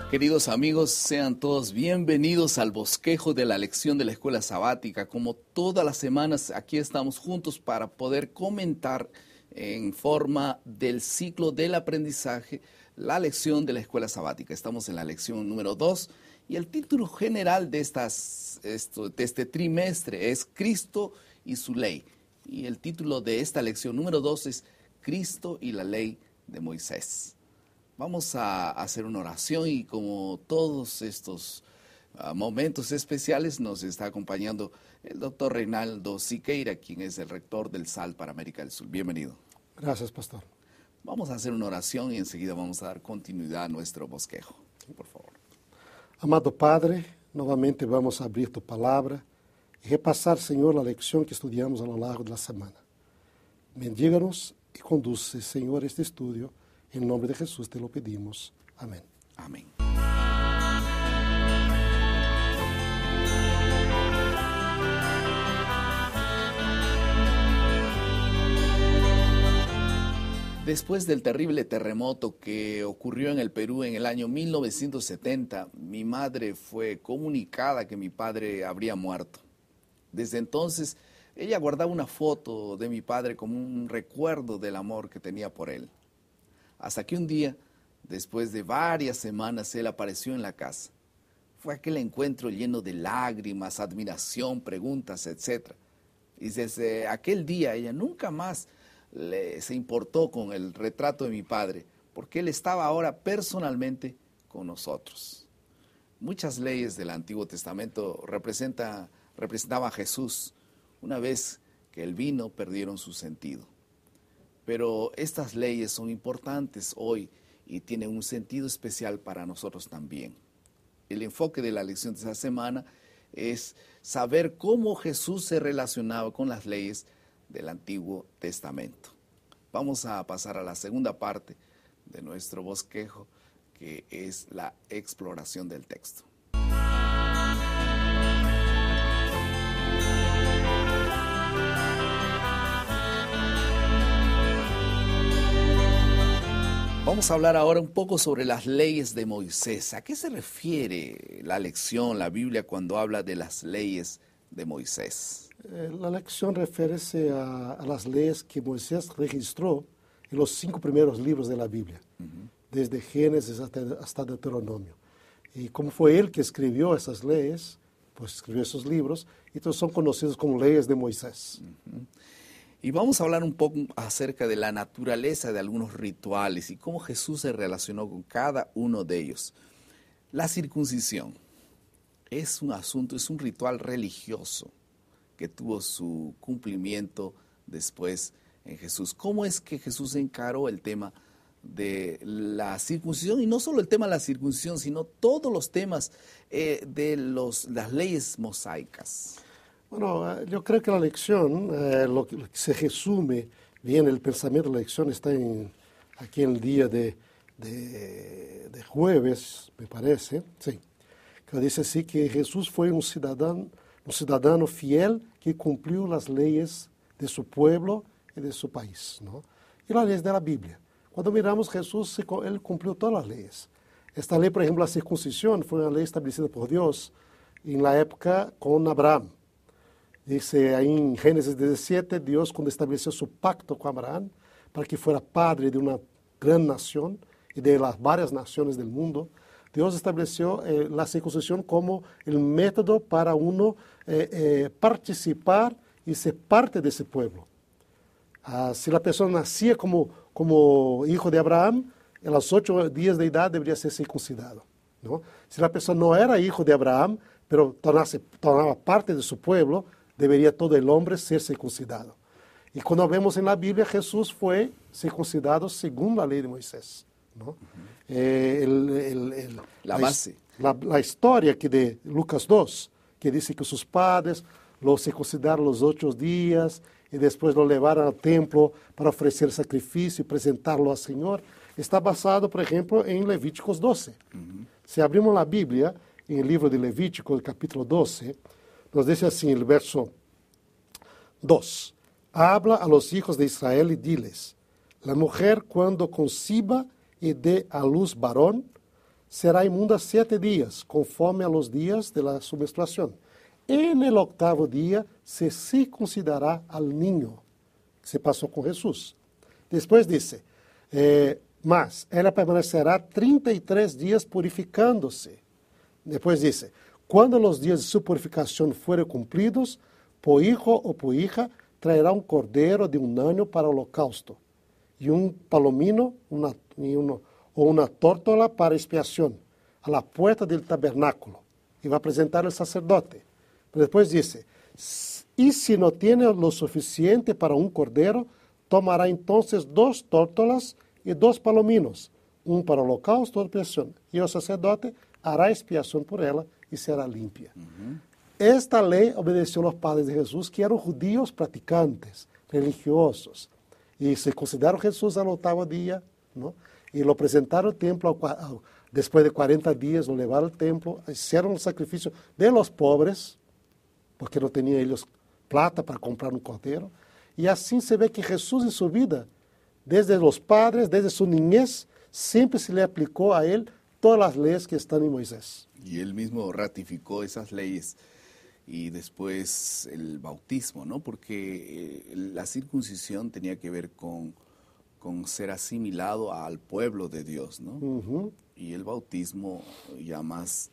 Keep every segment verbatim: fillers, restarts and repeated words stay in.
Queridos amigos, sean todos bienvenidos al bosquejo de la lección de la escuela sabática. Como todas las semanas, aquí estamos juntos para poder comentar en forma del ciclo del aprendizaje la lección de la escuela sabática. Estamos en la lección número dos y el título general de, estas, esto, de este trimestre es Cristo y su ley. Y el título de esta lección número dos es Cristo y la ley de Moisés. Vamos a hacer una oración y como todos estos uh, momentos especiales nos está acompañando el doctor Reinaldo Siqueira, quien es el rector del S A L para América del Sur. Bienvenido. Gracias, pastor. Vamos a hacer una oración y enseguida vamos a dar continuidad a nuestro bosquejo. Por favor. Amado Padre, novamente vamos a abrir tu palabra y repasar, Señor, la lección que estudiamos a lo largo de la semana. Bendíganos y conduce, Señor, este estudio. En nombre de Jesús te lo pedimos. Amén. Amén. Después del terrible terremoto que ocurrió en el Perú en el año mil novecientos setenta, mi madre fue comunicada que mi padre habría muerto. Desde entonces, ella guardaba una foto de mi padre como un recuerdo del amor que tenía por él. Hasta que un día, después de varias semanas, él apareció en la casa. Fue aquel encuentro lleno de lágrimas, admiración, preguntas, etcétera. Y desde aquel día ella nunca más le, se importó con el retrato de mi padre, porque él estaba ahora personalmente con nosotros. Muchas leyes del Antiguo Testamento representa, representaban a Jesús. Una vez que él vino, perdieron su sentido. Pero estas leyes son importantes hoy y tienen un sentido especial para nosotros también. El enfoque de la lección de esta semana es saber cómo Jesús se relacionaba con las leyes del Antiguo Testamento. Vamos a pasar a la segunda parte de nuestro bosquejo, que es la exploración del texto. Vamos a hablar ahora un poco sobre las leyes de Moisés. ¿A qué se refiere la lección, la Biblia, cuando habla de las leyes de Moisés? Eh, la lección refiere a, a las leyes que Moisés registró en los cinco primeros libros de la Biblia, uh-huh. desde Génesis hasta, hasta Deuteronomio. Y como fue él que escribió esas leyes, pues escribió esos libros, entonces son conocidos como leyes de Moisés. Uh-huh. Y vamos a hablar un poco acerca de la naturaleza de algunos rituales y cómo Jesús se relacionó con cada uno de ellos. La circuncisión es un asunto, es un ritual religioso que tuvo su cumplimiento después en Jesús. ¿Cómo es que Jesús encaró el tema de la circuncisión? Y no solo el tema de la circuncisión, sino todos los temas eh, de los, las leyes mosaicas. Bueno, yo creo que la lección, eh, lo, que, lo que se resume bien, el pensamiento de la lección está en, aquí en el día de, de, de jueves, me parece, sí, que dice así que Jesús fue un ciudadano, un ciudadano fiel que cumplió las leyes de su pueblo y de su país, ¿no? Y las leyes de la Biblia. Cuando miramos Jesús, él cumplió todas las leyes. Esta ley, por ejemplo, la circuncisión, fue una ley establecida por Dios en la época con Abraham. Dice ahí en Génesis diecisiete, Dios cuando estableció su pacto con Abraham para que fuera padre de una gran nación y de las varias naciones del mundo, Dios estableció eh, la circuncisión como el método para uno eh, eh, participar y ser parte de ese pueblo. Ah, si la persona nacía como, como hijo de Abraham, a los ocho días de edad debería ser circuncidado, ¿no? Si la persona no era hijo de Abraham, pero tornase, tornaba parte de su pueblo, debería todo el hombre ser circuncidado. Y cuando vemos en la Biblia, Jesús fue circuncidado según la ley de Moisés, ¿no? Uh-huh. eh, el, el, el, la base. La, la historia que de Lucas dos, que dice que sus padres lo circuncidaron los ocho días y después lo llevaron al templo para ofrecer sacrificio y presentarlo al Señor, está basado, por ejemplo, en Levíticos doce. Uh-huh. Si abrimos la Biblia, en el libro de Levítico, el capítulo doce, nos dice así el verso dos. Habla a los hijos de Israel y diles, la mujer cuando conciba y dé a luz varón, será inmunda siete días, conforme a los días de la su menstruación. En el octavo día se circuncidará al niño. Se pasó con Jesús. Después dice, eh, mas ella permanecerá treinta y tres días purificándose. Después dice, cuando los días de su purificación fueren cumplidos, por hijo o por hija, traerá un cordero de un año para holocausto, y un palomino una, y uno, o una tórtola para expiación, a la puerta del tabernáculo, y va a presentar al sacerdote. Pero después dice, y si no tiene lo suficiente para un cordero, tomará entonces dos tórtolas y dos palominos, un para holocausto y expiación, y el sacerdote hará expiación por ella y será limpia. Uh-huh. Esta ley obedeció a los padres de Jesús, que eran judíos practicantes, religiosos, y se consideraron Jesús al octavo día, ¿no? Y lo presentaron al templo, después de cuarenta días lo llevaron al templo, hicieron el sacrificio de los pobres, porque no tenían ellos plata para comprar un cordero, y así se ve que Jesús en su vida, desde los padres, desde su niñez, siempre se le aplicó a él todas las leyes que están en Moisés. Y él mismo ratificó esas leyes. Y después el bautismo, ¿no? Porque eh, la circuncisión tenía que ver con, con ser asimilado al pueblo de Dios, ¿no? Uh-huh. Y el bautismo ya más,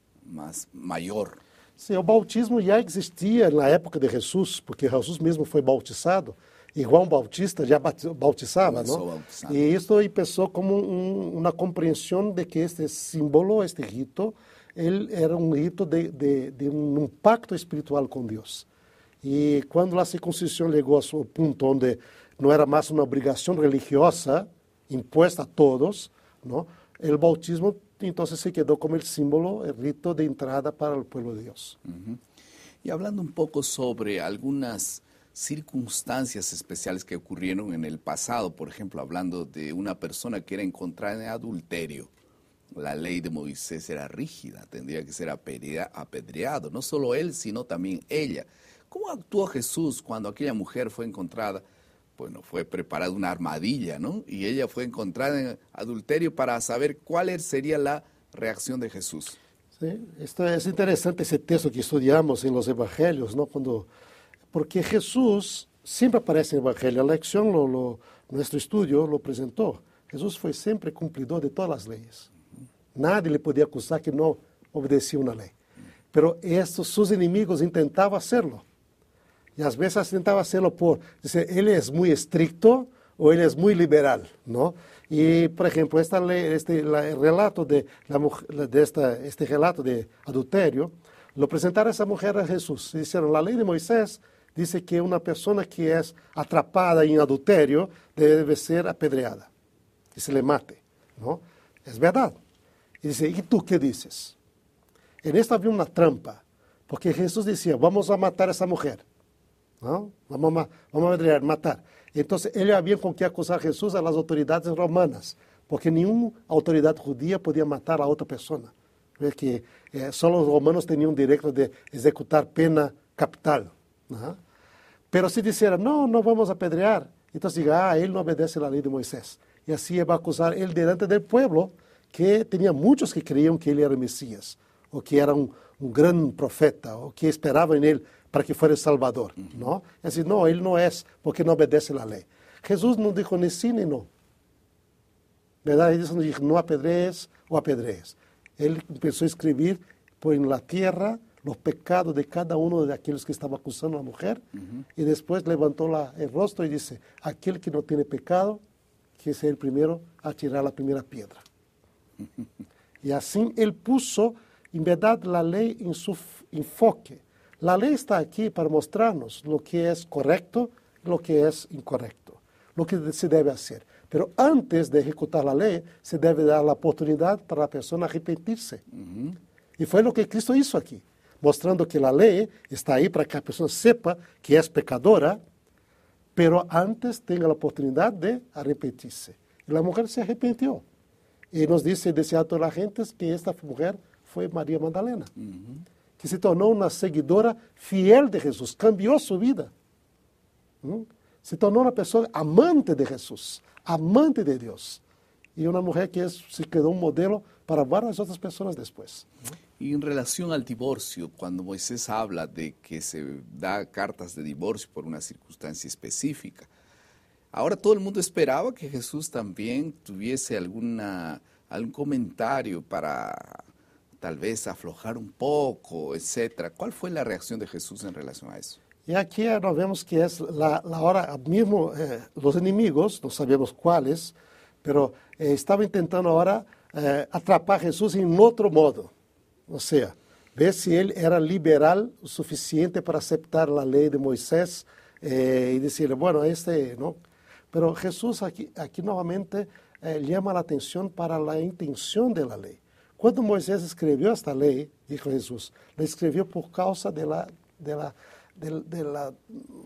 más mayor. Sí, el bautismo ya existía na época de Jesús, porque Jesús mesmo foi bautizado, e João Bautista já bautizava, não? E isso começou como um, uma compreensão de que este símbolo, este rito, ele era um rito de, de, de um, um pacto espiritual com Deus. E quando a circuncisão chegou ao seu ponto onde não era mais uma obrigação religiosa imposta a todos, não? O bautismo então se quedou como o símbolo, o rito de entrada para o povo de Deus. Uh-huh. Y hablando un poco sobre algunas circunstancias especiales que ocurrieron en el pasado, por ejemplo, hablando de una persona que era encontrada en adulterio, la ley de Moisés era rígida, tendría que ser apedreado, no solo él, sino también ella. ¿Cómo actuó Jesús cuando aquella mujer fue encontrada? Bueno, fue preparada una armadilla, ¿no? Y ella fue encontrada en adulterio para saber cuál sería la reacción de Jesús. Sí, esto es interesante ese texto que estudiamos en los evangelios, ¿no? Cuando, porque Jesús siempre aparece en el evangelio. La lección, lo, lo, nuestro estudio lo presentó. Jesús fue siempre cumplidor de todas las leyes. Nadie le podía acusar que no obedecía una ley. Pero estos, sus enemigos intentaban hacerlo. Y a veces intentaba hacerlo por, dice, él es muy estricto o él es muy liberal, ¿no? Y, por ejemplo, esta ley, este la, el relato de, la, de esta, este relato de adulterio, lo presentaron a esa mujer a Jesús. Y dijeron, la ley de Moisés dice que una persona que es atrapada en adulterio debe ser apedreada, que se le mate, ¿no? Es verdad. Y dice, ¿y tú qué dices? En esto había una trampa, porque Jesús decía, vamos a matar a esa mujer. ¿No? Vamos a, vamos a apedrear, matar. Entonces, ellos habían con qué acusar a Jesús a las autoridades romanas, porque ninguna autoridad judía podía matar a otra persona. Es que eh, solo los romanos tenían derecho de ejecutar pena capital. ¿No? Pero si dijeran, no, no vamos a apedrear, entonces diga, ah, él no obedece la ley de Moisés. Y así va a acusar él delante del pueblo, que tenía muchos que creían que él era el Mesías, o que era un, un gran profeta, o que esperaban en él para que fuera el Salvador, ¿no? Es decir, no, él no es porque no obedece la ley. Jesús no dijo ni sí ni no. ¿Verdad? Él no dijo, no apedrees o apedrees. Él empezó a escribir por en la tierra los pecados de cada uno de aquellos que estaban acusando a la mujer, uh-huh. Y después levantó la, el rostro y dice, aquel que no tiene pecado, que sea el primero a tirar la primera piedra. Uh-huh. Y así él puso, en verdad, la ley en su enfoque. La ley está aquí para mostrarnos lo que es correcto y lo que es incorrecto, lo que se debe hacer. Pero antes de ejecutar la ley, se debe dar la oportunidad para la persona arrepentirse. Uh-huh. Y fue lo que Cristo hizo aquí, mostrando que la ley está ahí para que la persona sepa que es pecadora, pero antes tenga la oportunidad de arrepentirse. Y la mujer se arrepintió. Y nos dice, decía toda la gente, que esta mujer fue María Magdalena. Uh-huh. Que se tornou uma seguidora fiel de Jesus, cambiou sua vida. ¿Mm? Se tornou uma pessoa amante de Jesus, amante de Deus. y una mujer que es, se quedó un modelo para varias otras personas después. Y en relación al divorcio, cuando Moisés habla de que se da cartas de divorcio por una circunstancia específica, ahora todo el mundo esperaba que Jesús también tuviese alguna, algún comentario para tal vez aflojar un poco, etcétera. ¿Cuál fue la reacción de Jesús en relación a eso? Y aquí nos vemos que es la, la hora, mismo eh, los enemigos, no sabemos cuáles, pero eh, estaban intentando ahora eh, atrapar a Jesús en otro modo. O sea, ver si él era liberal o suficiente para aceptar la ley de Moisés eh, y decirle, bueno, este, ¿no? Pero Jesús aquí, aquí nuevamente eh, llama la atención para la intención de la ley. Cuando Moisés escribió esta ley, dijo Jesús, la escribió por causa de la, de la, de, de la,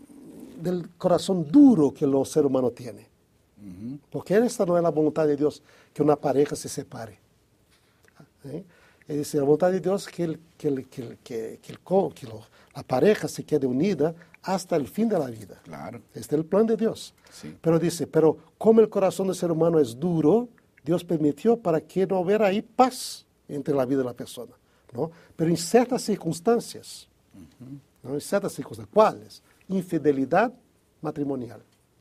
del corazón duro que el ser humano tiene. Uh-huh. Porque esta no es la voluntad de Dios, que una pareja se separe. ¿Eh? Es decir, la voluntad de Dios es que, el, que, el, que, el, que, el, que lo, la pareja se quede unida hasta el fin de la vida. Claro. Este es el plan de Dios. Sí. Pero dice, pero como el corazón del ser humano es duro, Dios permitió para que no hubiera ahí paz entre la vida de la persona, ¿no? Pero en ciertas circunstancias, uh-huh. ¿no? En ciertas circunstancias, ¿cuáles? Infidelidad matrimonial,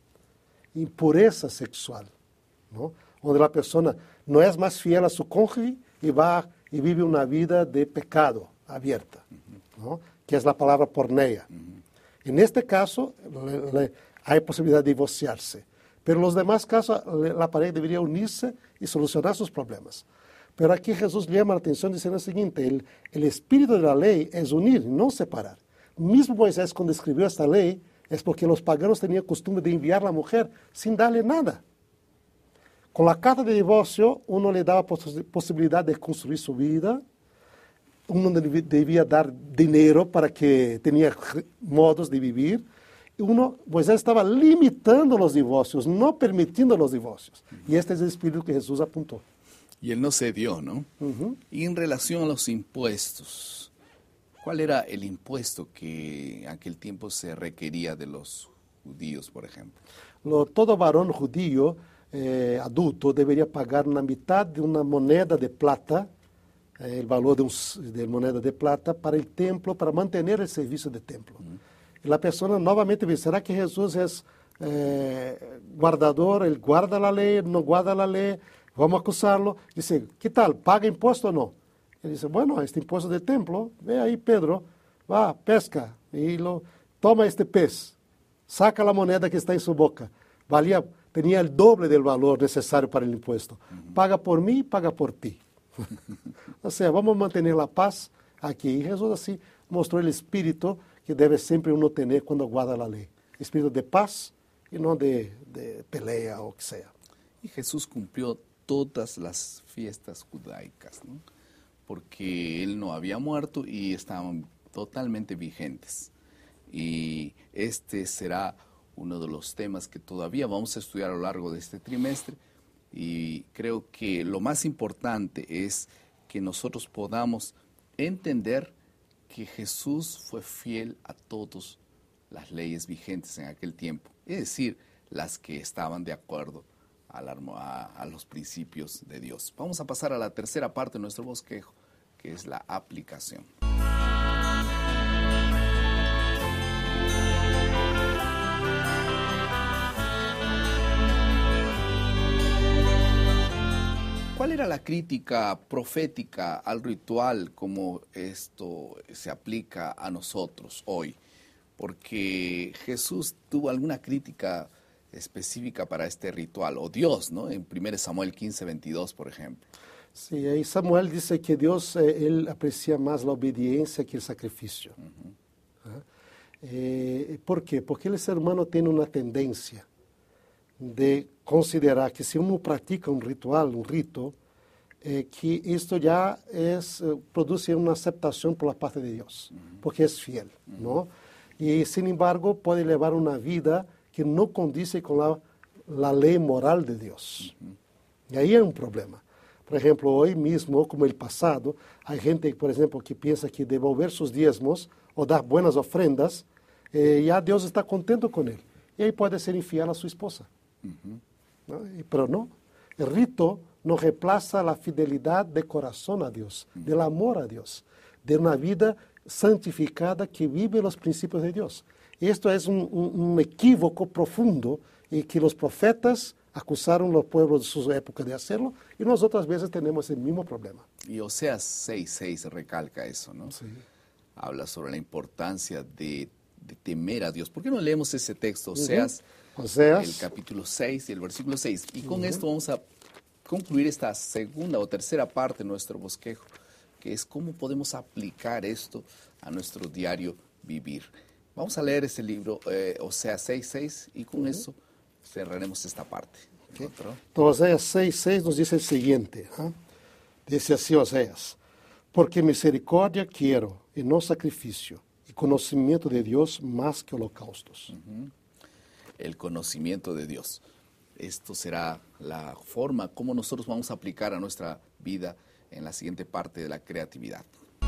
impureza sexual, ¿no? Donde la persona no es más fiel a su cónyuge y va y vive una vida de pecado abierta, ¿no? Que es la palabra porneia. Uh-huh. En este caso, le, le, hay posibilidad de divorciarse, pero en los demás casos le, la pareja debería unirse y solucionar sus problemas. Pero aquí Jesús llama la atención diciendo lo siguiente, el, el espíritu de la ley es unir, no separar. Mismo Moisés cuando escribió esta ley, es porque los paganos tenían costumbre de enviar a la mujer sin darle nada. Con la carta de divorcio, uno le daba pos- posibilidad de construir su vida, uno deb- debía dar dinero para que tenía modos de vivir, y uno, Moisés estaba limitando los divorcios, no permitiendo los divorcios. Y este es el espíritu que Jesús apuntó. Y él no cedió, ¿no? Uh-huh. Y en relación a los impuestos, ¿cuál era el impuesto que en aquel tiempo se requería de los judíos, por ejemplo? Lo, todo varón judío eh, adulto debería pagar una mitad de una moneda de plata, eh, el valor de, un, de moneda de plata para el templo, para mantener el servicio del templo. Uh-huh. Y la persona nuevamente dice, ¿será que Jesús es eh, guardador? Él guarda la ley, no guarda la ley. Vamos a acusarlo. Dice, ¿qué tal? ¿Paga impuesto o no? Él dice, bueno, este impuesto del templo, ve ahí Pedro, va, pesca, y lo, toma este pez, saca la moneda que está en su boca. Valía, tenía el doble del valor necesario para el impuesto. Uh-huh. Paga por mí, paga por ti. O sea, vamos a mantener la paz aquí. Y Jesús así mostró el espíritu que debe siempre uno tener cuando guarda la ley. Espíritu de paz y no de, de pelea o que sea. Y Jesús cumplió todas las fiestas judaicas, ¿no? Porque él no había muerto y estaban totalmente vigentes. Y este será uno de los temas que todavía vamos a estudiar a lo largo de este trimestre. Y creo que lo más importante es que nosotros podamos entender que Jesús fue fiel a todas las leyes vigentes en aquel tiempo, es decir, las que estaban de acuerdo A, la, a, a los principios de Dios. Vamos a pasar a la tercera parte de nuestro bosquejo, que es la aplicación. ¿Cuál era la crítica profética al ritual como esto se aplica a nosotros hoy? Porque Jesús tuvo alguna crítica específica para este ritual, o Dios, ¿no? En primero Samuel quince, veintidós, por ejemplo. Sí, ahí Samuel dice que Dios, eh, él aprecia más la obediencia que el sacrificio. Uh-huh. ¿Ah? Eh, ¿Por qué? Porque el ser humano tiene una tendencia de considerar que si uno practica un ritual, un rito, eh, que esto ya es, eh, produce una aceptación por la parte de Dios, uh-huh. porque es fiel, uh-huh. ¿no? Y sin embargo puede llevar una vida que no condice con la, la ley moral de Dios. Uh-huh. Y ahí hay un problema. Por ejemplo, hoy mismo, como el pasado, hay gente, por ejemplo, que piensa que devolver sus diezmos o dar buenas ofrendas, eh, ya Dios está contento con él. Y ahí puede ser infiel a su esposa. Uh-huh. ¿No? Y, pero no. El rito no reemplaza la fidelidad de corazón a Dios, del amor a Dios, de una vida santificada que vive los principios de Dios. Esto es un, un, un equívoco profundo y que los profetas acusaron a los pueblos de su época de hacerlo, y nosotros a veces tenemos el mismo problema. Y Oseas seis seis recalca eso, ¿no? Sí. Habla sobre la importancia de, de temer a Dios. ¿Por qué no leemos ese texto, Oseas, uh-huh. Oseas, el capítulo seis y el versículo seis? Y con uh-huh. esto vamos a concluir esta segunda o tercera parte de nuestro bosquejo, que es cómo podemos aplicar esto a nuestro diario vivir. Vamos a leer ese libro, eh, Oseas seis seis, y con uh-huh. eso cerraremos esta parte. Okay. Entonces, Oseas seis seis nos dice el siguiente. ¿eh? Dice así Oseas: porque misericordia quiero y no sacrificio, y conocimiento de Dios más que holocaustos. Uh-huh. El conocimiento de Dios. Esto será la forma como nosotros vamos a aplicar a nuestra vida en la siguiente parte de la creatividad.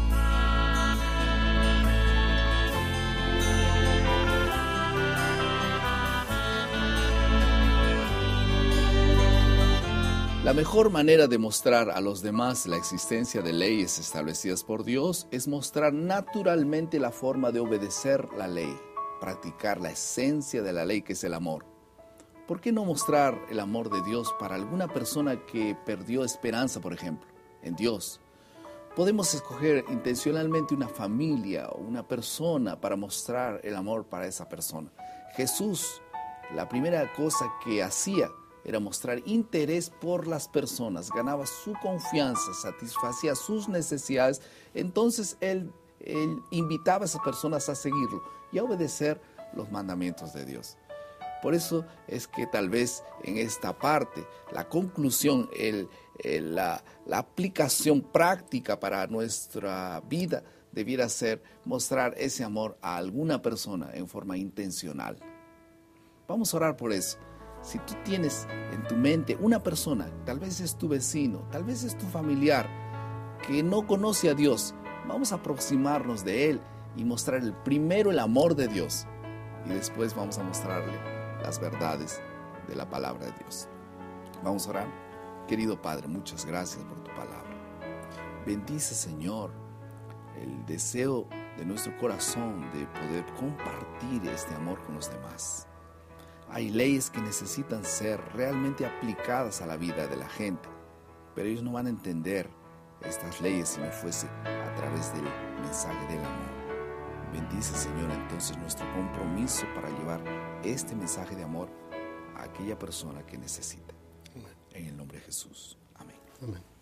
La mejor manera de mostrar a los demás la existencia de leyes establecidas por Dios es mostrar naturalmente la forma de obedecer la ley, practicar la esencia de la ley, que es el amor. ¿Por qué no mostrar el amor de Dios para alguna persona que perdió esperanza, por ejemplo, en Dios? Podemos escoger intencionalmente una familia o una persona para mostrar el amor para esa persona. Jesús, la primera cosa que hacía era mostrar interés por las personas, ganaba su confianza, satisfacía sus necesidades. Entonces él, él invitaba a esas personas a seguirlo y a obedecer los mandamientos de Dios. Por eso es que tal vez en esta parte, la conclusión, el, el, la, la aplicación práctica para nuestra vida debiera ser mostrar ese amor a alguna persona en forma intencional. Vamos a orar por eso. Si tú tienes en tu mente una persona, tal vez es tu vecino, tal vez es tu familiar, que no conoce a Dios, vamos a aproximarnos de él y mostrar el primero el amor de Dios, y después vamos a mostrarle las verdades de la palabra de Dios. Vamos a orar. Querido Padre, muchas gracias por tu palabra. Bendice, Señor, el deseo de nuestro corazón de poder compartir este amor con los demás. Hay leyes que necesitan ser realmente aplicadas a la vida de la gente, pero ellos no van a entender estas leyes si no fuese a través del mensaje del amor. Bendice, Señor, entonces nuestro compromiso para llevar este mensaje de amor a aquella persona que necesita. Amén. En el nombre de Jesús. Amén. Amén.